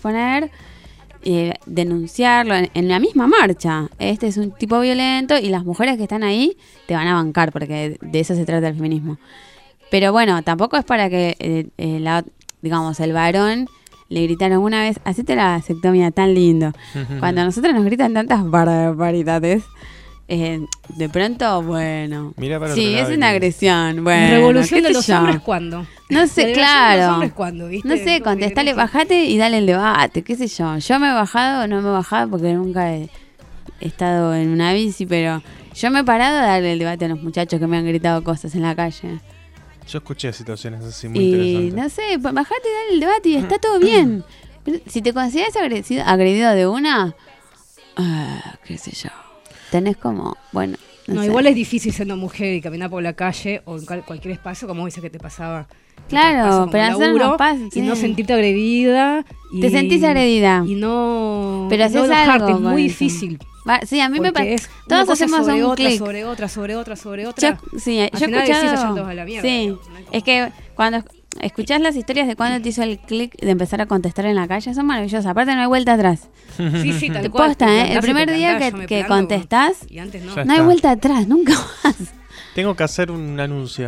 denunciarlo en la misma marcha. Este es un tipo violento y las mujeres que están ahí te van a bancar, porque de eso se trata el feminismo. Pero bueno, tampoco es para que, digamos, el varón... Le gritaron una vez, hacete la vasectomía, tan lindo. Cuando a nosotros nos gritan tantas barbaridades, de pronto, bueno. Mira para sí, es una agresión. Bueno, ¿la revolución de los hombres cuándo? No sé, claro. ¿De los hombres cuándo, viste? No sé, contestale, bajate y dale el debate, qué sé yo. Yo me he bajado o no me he bajado porque nunca he estado en una bici, pero yo me he parado a darle el debate a los muchachos que me han gritado cosas en la calle. Yo escuché situaciones así muy interesantes. No sé, bajate y dale el debate y está todo bien. Pero si te consideras agredido de una, qué sé yo, tenés como, bueno, no sé. Igual es difícil siendo mujer y caminar por la calle o en cualquier espacio, como dices que te pasaba. Claro, pero hacer unos pasos, y no sentirte agredida. Te sentís agredida. Y no. Pero haces algo. Es muy difícil. Sí, a mí me parece. Todos hacemos un clic. Sobre otra. Yo he escuchado. Sí, es que cuando escuchás las historias de cuando te hizo el clic de empezar a contestar en la calle, son maravillosas. Aparte, no hay vuelta atrás. Sí, tal te cual. Posta, el primer día que contestás, no hay vuelta atrás, nunca más. Tengo que hacer un anuncio.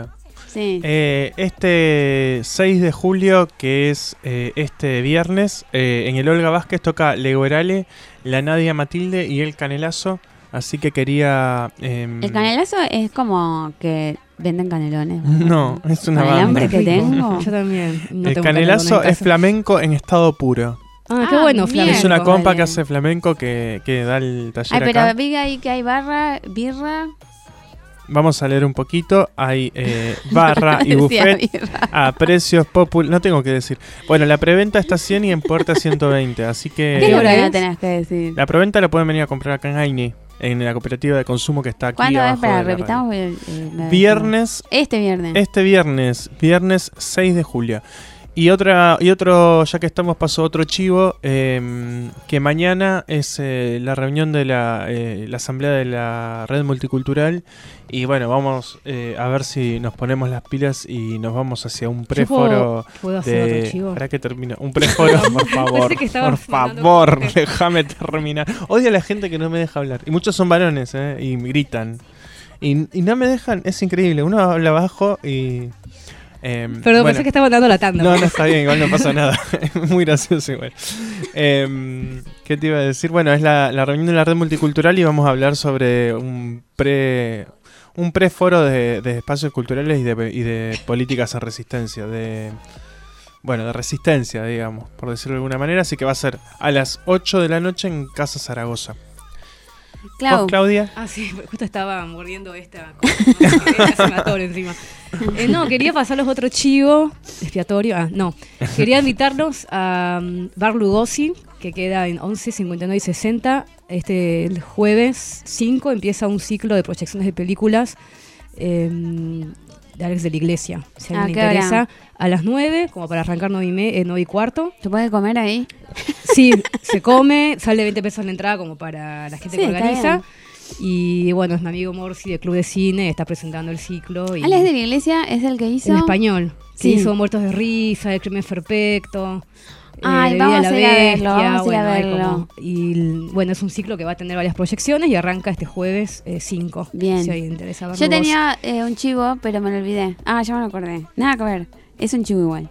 Sí. Este 6 de julio, que es este viernes, en el Olga Vázquez toca Legorale, la Nadia Matilde y el Canelazo. Así que quería... El canelazo es como que venden canelones. No, es una Con el banda. hambre que tengo. Yo también. No El tengo Canelazo canelón en es casa. flamenco en estado puro. Ah, qué bueno, bien. flamenco. Es una compa vale. que hace flamenco que da el taller Ay, pero acá. vi ahí que hay birra. Vamos a leer un poquito. Hay barra y Decía buffet birra. a precios populares. No tengo que decir. Bueno, la preventa está a 100 y en puerta 120. Así ¿Qué es que lo hora que no es? tenés que decir? la preventa la pueden venir a comprar acá en Aini, en la cooperativa de consumo que está aquí ¿Cuándo es? abajo. Para de la repitamos. radio. Viernes, Este viernes. este viernes 6 de julio. Y otro, ya que estamos, pasó otro chivo, que mañana es la reunión de la asamblea de la red multicultural. Y bueno, vamos a ver si nos ponemos las pilas y nos vamos hacia un preforo. ¿Puedo hacer de... otro chivo? ¿Para qué termino? Un preforo, por favor. Pensé que estabas Por mandando favor, cortes. déjame terminar. Odio a la gente que no me deja hablar. Y muchos son varones, y gritan. Y no me dejan, es increíble. Uno habla bajo y... Perdón, bueno. pensé que estaba dando la tanda. No, no está bien, igual no pasa nada. Es muy gracioso igual. ¿Qué te iba a decir? Bueno, es la reunión de la red multicultural y vamos a hablar sobre un preforo de espacios culturales y de políticas en resistencia. De resistencia, digamos, por decirlo de alguna manera. Así que va a ser a las 8 de la noche en Casa Zaragoza. Clau. ¿Vos, Claudia? Ah, sí, justo estaba mordiendo esta cosa. Se me atoro encima. No, quería pasarlos otro chivo expiatorio. No. Quería invitarlos a Bar Lugosi, que queda en 11, 59 y 60. El jueves 5 empieza un ciclo de proyecciones de películas de Alex de la Iglesia. Si a alguien ¿qué le hora? interesa, a las 9, como para arrancar 9 y cuarto. ¿Se puede comer ahí? Sí, se come, sale 20 pesos la entrada como para la gente Sí, que está organiza. Y bueno, es mi amigo Morsi del Club de Cine, está presentando el ciclo. Y Alex de la Iglesia es el que hizo. en español. Que Sí. hizo Muertos de Risa, El Crimen Perfecto. Ay, De vamos Vida a la ir a verlo, Bestia, vamos a ir a hay verlo. bueno, es un ciclo que va a tener varias proyecciones y arranca este jueves 5. Bien. Si alguien interesa verlo. Yo tenía un chivo, pero me lo olvidé. Ah, ya me lo acordé. Nada que ver. Es un chivo igual.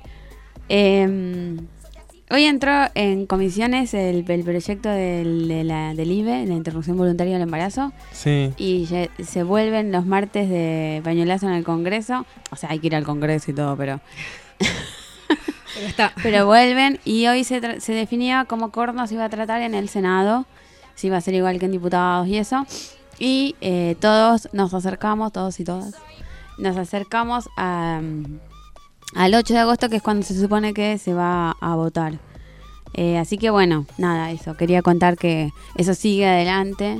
Hoy entró en comisiones el proyecto del IVE, la interrupción voluntaria del embarazo. Sí. Y se vuelven los martes de pañuelazo en el Congreso. O sea, hay que ir al Congreso y todo, pero Pero está. pero vuelven. Y hoy se definía cómo Corno se iba a tratar en el Senado. Si iba a ser igual que en diputados y eso. Y todos nos acercamos, todos y todas, nos acercamos al 8 de agosto, que es cuando se supone que se va a votar. Así que bueno, nada, eso. Quería contar que eso sigue adelante.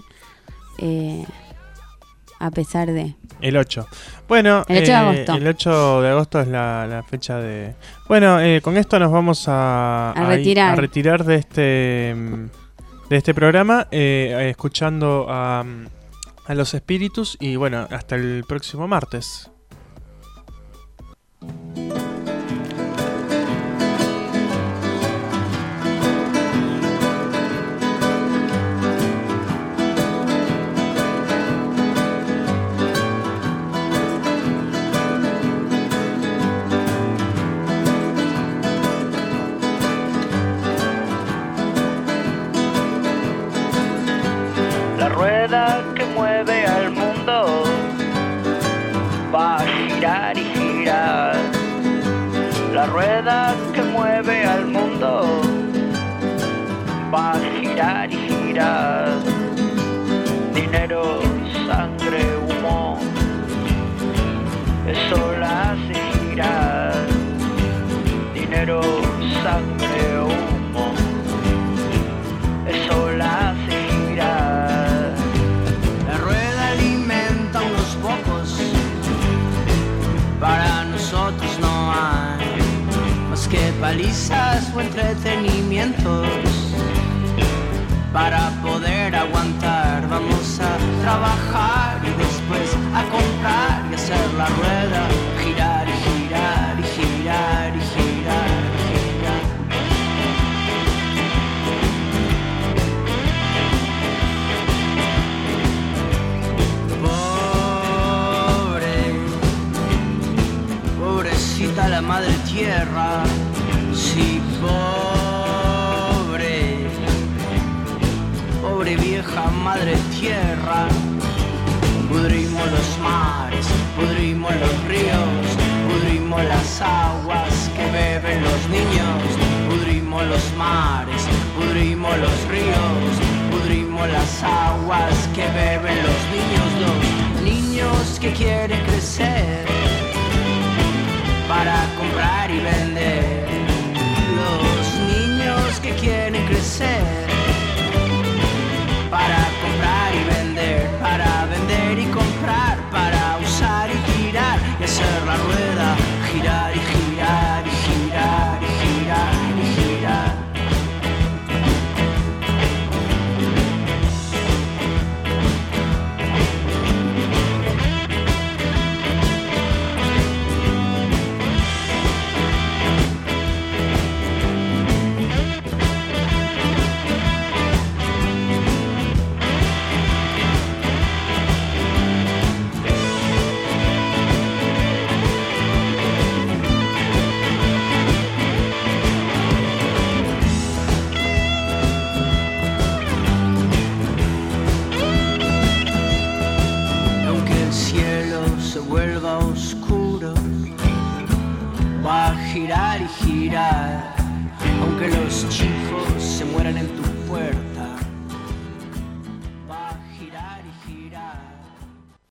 A pesar de... El 8. Bueno, El 8 de agosto. El 8 de agosto es la fecha de... Bueno, con esto nos vamos a retirar de este programa, escuchando a los espíritus y bueno, hasta el próximo martes. La rueda que mueve al mundo va a girar y girar. La rueda que mueve al mundo va a girar y girar. Dinero, sangre, humo, eso la hace girar. Dinero, sangre, humo, eso la hace girar. La rueda alimenta unos pocos, para nosotros no hay más que palizas o entretenimientos. Para poder aguantar vamos a trabajar y después a comprar y hacer la rueda girar y girar y girar y girar y girar. Pobre, la madre tierra. Sí, pobre vieja madre tierra. Pudrimos los mares, pudrimos los ríos, pudrimos las aguas que beben los niños. Pudrimos los mares, pudrimos los ríos, pudrimos las aguas que beben los niños que quieren crecer para comprar y vender. Los niños que quieren crecer para comprar y vender, para vender y comprar, para usar y girar y hacer la rueda girar y girar y girar y girar y girar. Vuelva oscuro, va a girar y girar, aunque los chicos se mueran en tu puerta.